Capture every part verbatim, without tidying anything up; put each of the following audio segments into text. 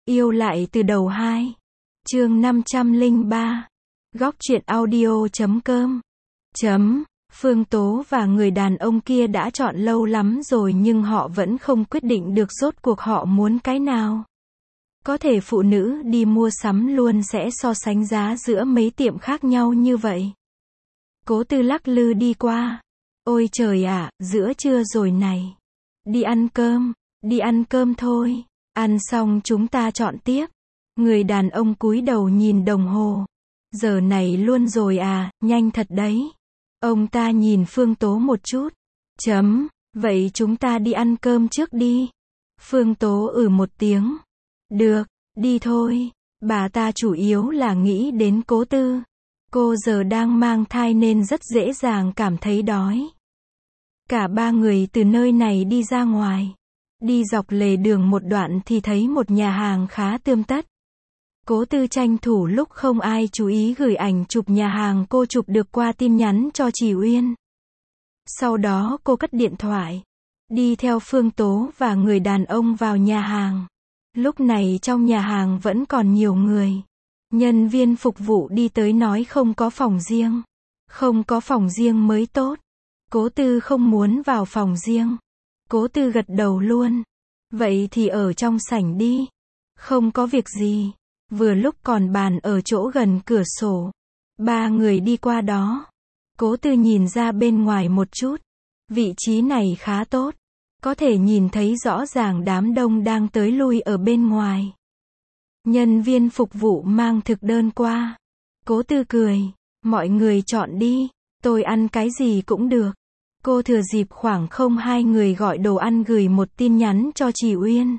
Yêu lại từ đầu hai. Chương năm trăm lẻ ba. Góc truyện audio chấm com. Chấm. Phương Tố và người đàn ông kia đã chọn lâu lắm rồi nhưng họ vẫn không quyết định được rốt cuộc họ muốn cái nào. Có thể phụ nữ đi mua sắm luôn sẽ so sánh giá giữa mấy tiệm khác nhau như vậy. Cố Tư lắc lư đi qua. Ôi trời ạ, giữa trưa rồi này. Đi ăn cơm, đi ăn cơm thôi. Ăn xong chúng ta chọn tiếp. Người đàn ông cúi đầu nhìn đồng hồ. Giờ này luôn rồi à, nhanh thật đấy. Ông ta nhìn Phương Tố một chút. Chấm, vậy chúng ta đi ăn cơm trước đi. Phương Tố ừ một tiếng. Được, đi thôi. Bà ta chủ yếu là nghĩ đến Cố Tư. Cô giờ đang mang thai nên rất dễ dàng cảm thấy đói. Cả ba người từ nơi này đi ra ngoài. Đi dọc lề đường một đoạn thì thấy một nhà hàng khá tươm tất. Cố Tư tranh thủ lúc không ai chú ý gửi ảnh chụp nhà hàng cô chụp được qua tin nhắn cho Trì Uyên. Sau đó cô cất điện thoại. Đi theo Phương Tố và người đàn ông vào nhà hàng. Lúc này trong nhà hàng vẫn còn nhiều người. Nhân viên phục vụ đi tới nói không có phòng riêng. Không có phòng riêng mới tốt. Cố Tư không muốn vào phòng riêng. Cố Tư gật đầu luôn. Vậy thì ở trong sảnh đi. Không có việc gì. Vừa lúc còn bàn ở chỗ gần cửa sổ. Ba người đi qua đó. Cố Tư nhìn ra bên ngoài một chút. Vị trí này khá tốt. Có thể nhìn thấy rõ ràng đám đông đang tới lui ở bên ngoài. Nhân viên phục vụ mang thực đơn qua. Cố Tư cười. Mọi người chọn đi. Tôi ăn cái gì cũng được. Cô thừa dịp khoảng không hai người gọi đồ ăn gửi một tin nhắn cho Trì Uyên.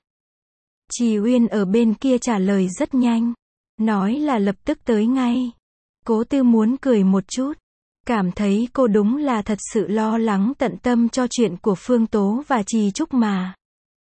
Trì Uyên ở bên kia trả lời rất nhanh. Nói là lập tức tới ngay. Cố Tư muốn cười một chút. Cảm thấy cô đúng là thật sự lo lắng tận tâm cho chuyện của Phương Tố và Trì Trúc mà.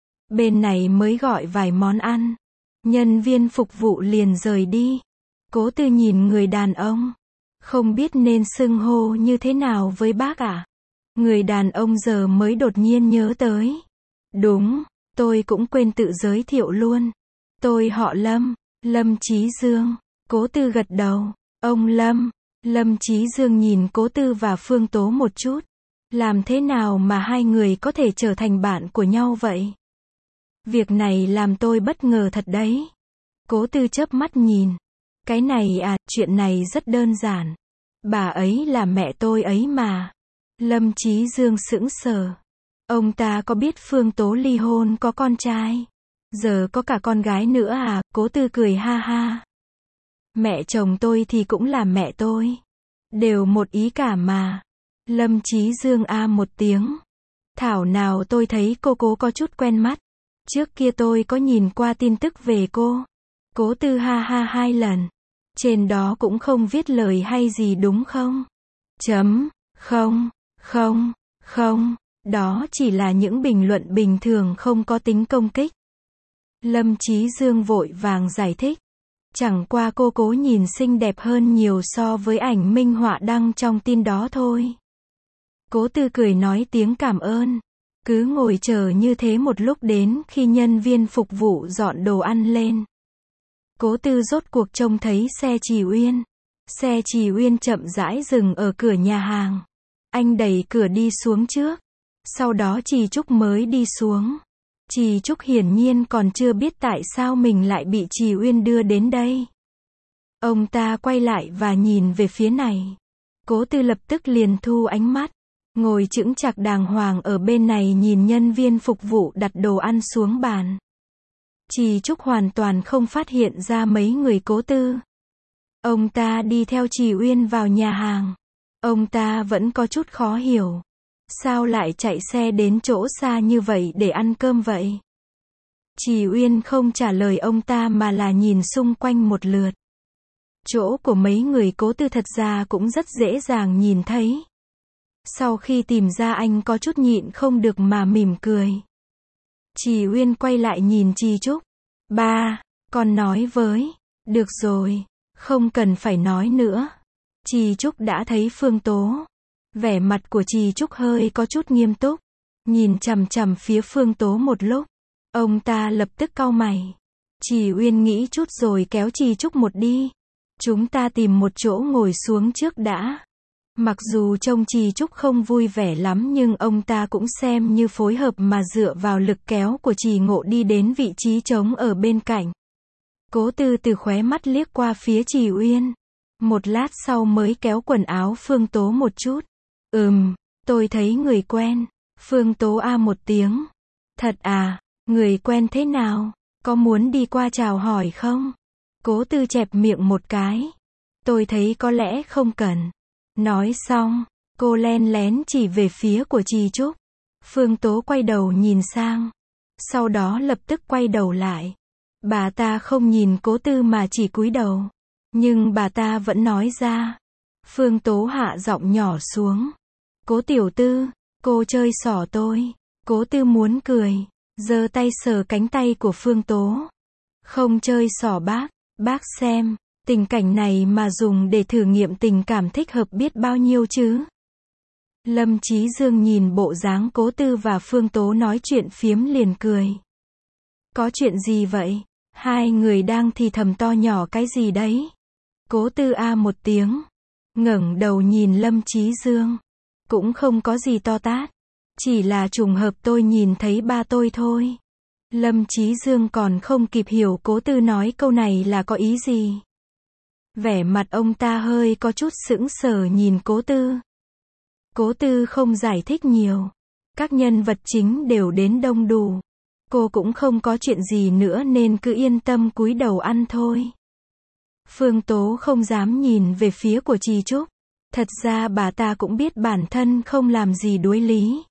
Bên này mới gọi vài món ăn. Nhân viên phục vụ liền rời đi. Cố Tư nhìn người đàn ông. Không biết nên xưng hô như thế nào với bác à? Người đàn ông giờ mới đột nhiên nhớ tới. Đúng, tôi cũng quên tự giới thiệu luôn. Tôi họ Lâm, Lâm Chí Dương. Cố Tư gật đầu. Ông Lâm. Lâm Chí Dương nhìn Cố Tư và Phương Tố một chút. Làm thế nào mà hai người có thể trở thành bạn của nhau vậy? Việc này làm tôi bất ngờ thật đấy. Cố Tư chớp mắt nhìn. Cái này à, chuyện này rất đơn giản. Bà ấy là mẹ tôi ấy mà. Lâm Chí Dương sững sờ. Ông ta có biết Phương Tố ly hôn có con trai? Giờ có cả con gái nữa à? Cố Tư cười ha ha. Mẹ chồng tôi thì cũng là mẹ tôi. Đều một ý cả mà. Lâm Chí Dương a một tiếng. Thảo nào tôi thấy cô Cố có chút quen mắt. Trước kia tôi có nhìn qua tin tức về cô. Cố Tư ha ha hai lần. Trên đó cũng không viết lời hay gì đúng không? Chấm. Không. Không. Không. Đó chỉ là những bình luận bình thường không có tính công kích. Lâm Chí Dương vội vàng giải thích. Chẳng qua cô Cố nhìn xinh đẹp hơn nhiều so với ảnh minh họa đăng trong tin đó thôi. Cố Tư cười nói tiếng cảm ơn. Cứ ngồi chờ như thế một lúc đến khi nhân viên phục vụ dọn đồ ăn lên. Cố Tư rốt cuộc trông thấy xe Trì Uyên. Xe Trì Uyên chậm rãi dừng ở cửa nhà hàng. Anh đẩy cửa đi xuống trước. Sau đó Trì Trúc mới đi xuống. Trì Trúc hiển nhiên còn chưa biết tại sao mình lại bị Trì Uyên đưa đến đây. Ông ta quay lại và nhìn về phía này. Cố Tư lập tức liền thu ánh mắt. Ngồi chững chạc đàng hoàng ở bên này nhìn nhân viên phục vụ đặt đồ ăn xuống bàn. Trì Trúc hoàn toàn không phát hiện ra mấy người Cố Tư. Ông ta đi theo Trì Uyên vào nhà hàng. Ông ta vẫn có chút khó hiểu. Sao lại chạy xe đến chỗ xa như vậy để ăn cơm vậy? Trì Uyên không trả lời ông ta mà là nhìn xung quanh một lượt. Chỗ của mấy người Cố Tư thật ra cũng rất dễ dàng nhìn thấy. Sau khi tìm ra anh có chút nhịn không được mà mỉm cười. Trì Uyên quay lại nhìn Trì Trúc. Ba, con nói với. Được rồi, không cần phải nói nữa. Trì Trúc đã thấy Phương Tố. Vẻ mặt của Trì Trúc hơi có chút nghiêm túc. Nhìn chằm chằm phía Phương Tố một lúc. Ông ta lập tức cau mày. Trì Uyên nghĩ chút rồi kéo Trì Trúc một đi. Chúng ta tìm một chỗ ngồi xuống trước đã. Mặc dù trông Trì Trúc không vui vẻ lắm nhưng ông ta cũng xem như phối hợp mà dựa vào lực kéo của Trì Ngộ đi đến vị trí trống ở bên cạnh. Cố Tư từ khóe mắt liếc qua phía Trì Uyên. Một lát sau mới kéo quần áo Phương Tố một chút. Ừm, tôi thấy người quen. Phương Tố a một tiếng. Thật à, người quen thế nào? Có muốn đi qua chào hỏi không? Cố Tư chẹp miệng một cái. Tôi thấy có lẽ không cần. Nói xong, cô len lén chỉ về phía của Trì Trúc. Phương Tố quay đầu nhìn sang. Sau đó lập tức quay đầu lại. Bà ta không nhìn Cố Tư mà chỉ cúi đầu. Nhưng bà ta vẫn nói ra. Phương Tố hạ giọng nhỏ xuống. Cố tiểu tư, cô chơi xỏ tôi. Cố Tư muốn cười, giơ tay sờ cánh tay của Phương Tố. Không chơi xỏ bác, bác xem, tình cảnh này mà dùng để thử nghiệm tình cảm thích hợp biết bao nhiêu chứ. Lâm Chí Dương nhìn bộ dáng Cố Tư và Phương Tố nói chuyện phiếm liền cười. Có chuyện gì vậy? Hai người đang thì thầm to nhỏ cái gì đấy? Cố Tư a một tiếng, ngẩng đầu nhìn Lâm Chí Dương. Cũng không có gì to tát. Chỉ là trùng hợp tôi nhìn thấy ba tôi thôi. Lâm Chí Dương còn không kịp hiểu Cố Tư nói câu này là có ý gì. Vẻ mặt ông ta hơi có chút sững sờ nhìn Cố Tư. Cố Tư không giải thích nhiều. Các nhân vật chính đều đến đông đủ. Cô cũng không có chuyện gì nữa nên cứ yên tâm cúi đầu ăn thôi. Phương Tố không dám nhìn về phía của Trì Trúc. Thật ra bà ta cũng biết bản thân không làm gì đối lý.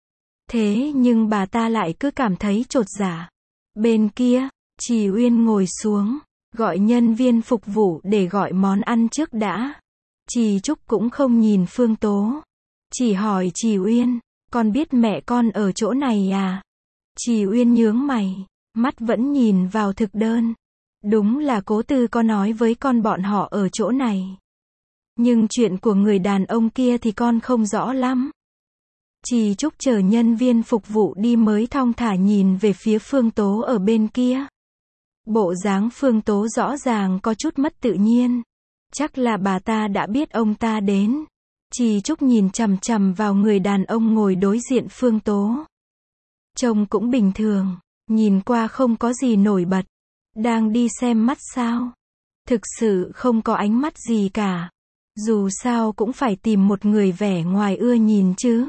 Thế nhưng bà ta lại cứ cảm thấy chột dạ. Bên kia, Trì Uyên ngồi xuống, gọi nhân viên phục vụ để gọi món ăn trước đã. Trì Trúc cũng không nhìn Phương Tố. Chỉ hỏi Trì Uyên, con biết mẹ con ở chỗ này à? Trì Uyên nhướng mày, mắt vẫn nhìn vào thực đơn. Đúng là Cố Tư có nói với con bọn họ ở chỗ này. Nhưng chuyện của người đàn ông kia thì con không rõ lắm. Trì Trúc chờ nhân viên phục vụ đi mới thong thả nhìn về phía Phương Tố ở bên kia. Bộ dáng Phương Tố rõ ràng có chút mất tự nhiên. Chắc là bà ta đã biết ông ta đến. Trì Trúc nhìn chằm chằm vào người đàn ông ngồi đối diện Phương Tố. Trông cũng bình thường, nhìn qua không có gì nổi bật. Đang đi xem mắt sao? Thực sự không có ánh mắt gì cả. Dù sao cũng phải tìm một người vẻ ngoài ưa nhìn chứ.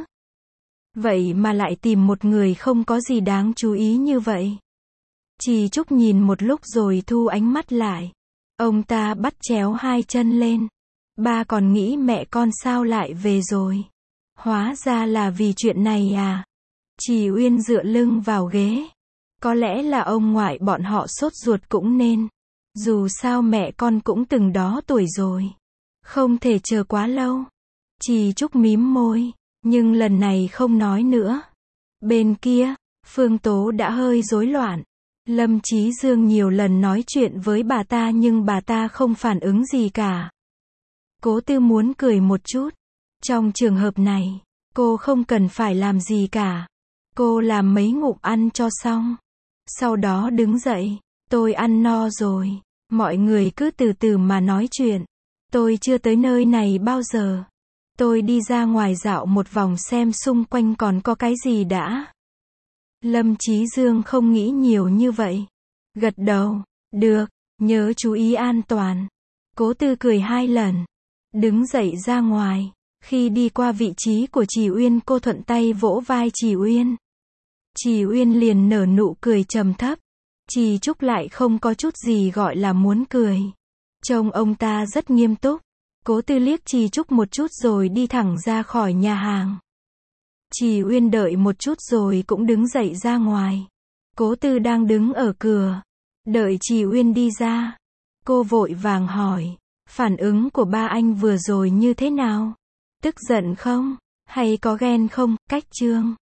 Vậy mà lại tìm một người không có gì đáng chú ý như vậy. Trì Trúc nhìn một lúc rồi thu ánh mắt lại. Ông ta bắt chéo hai chân lên. Ba còn nghĩ mẹ con sao lại về rồi. Hóa ra là vì chuyện này à. Trì Uyên dựa lưng vào ghế. Có lẽ là ông ngoại bọn họ sốt ruột cũng nên. Dù sao mẹ con cũng từng đó tuổi rồi. Không thể chờ quá lâu. Trì Trúc mím môi, nhưng lần này không nói nữa. Bên kia, Phương Tố đã hơi rối loạn. Lâm Chí Dương nhiều lần nói chuyện với bà ta nhưng bà ta không phản ứng gì cả. Cố Tư muốn cười một chút. Trong trường hợp này, cô không cần phải làm gì cả. Cô làm mấy ngụm ăn cho xong. Sau đó đứng dậy. Tôi ăn no rồi. Mọi người cứ từ từ mà nói chuyện. Tôi chưa tới nơi này bao giờ. Tôi đi ra ngoài dạo một vòng xem xung quanh còn có cái gì đã. Lâm Chí Dương không nghĩ nhiều như vậy. Gật đầu. Được, nhớ chú ý an toàn. Cố Tư cười hai lần. Đứng dậy ra ngoài. Khi đi qua vị trí của Trì Uyên cô thuận tay vỗ vai Trì Uyên. Trì Uyên liền nở nụ cười trầm thấp. Trì Trúc lại không có chút gì gọi là muốn cười. Trông ông ta rất nghiêm túc. Cố Tư liếc Trì Trúc một chút rồi đi thẳng ra khỏi nhà hàng. Trì Uyên đợi một chút rồi cũng đứng dậy ra ngoài. Cố Tư đang đứng ở cửa. Đợi Trì Uyên đi ra. Cô vội vàng hỏi. Phản ứng của ba anh vừa rồi như thế nào? Tức giận không? Hay có ghen không? Cách Trương.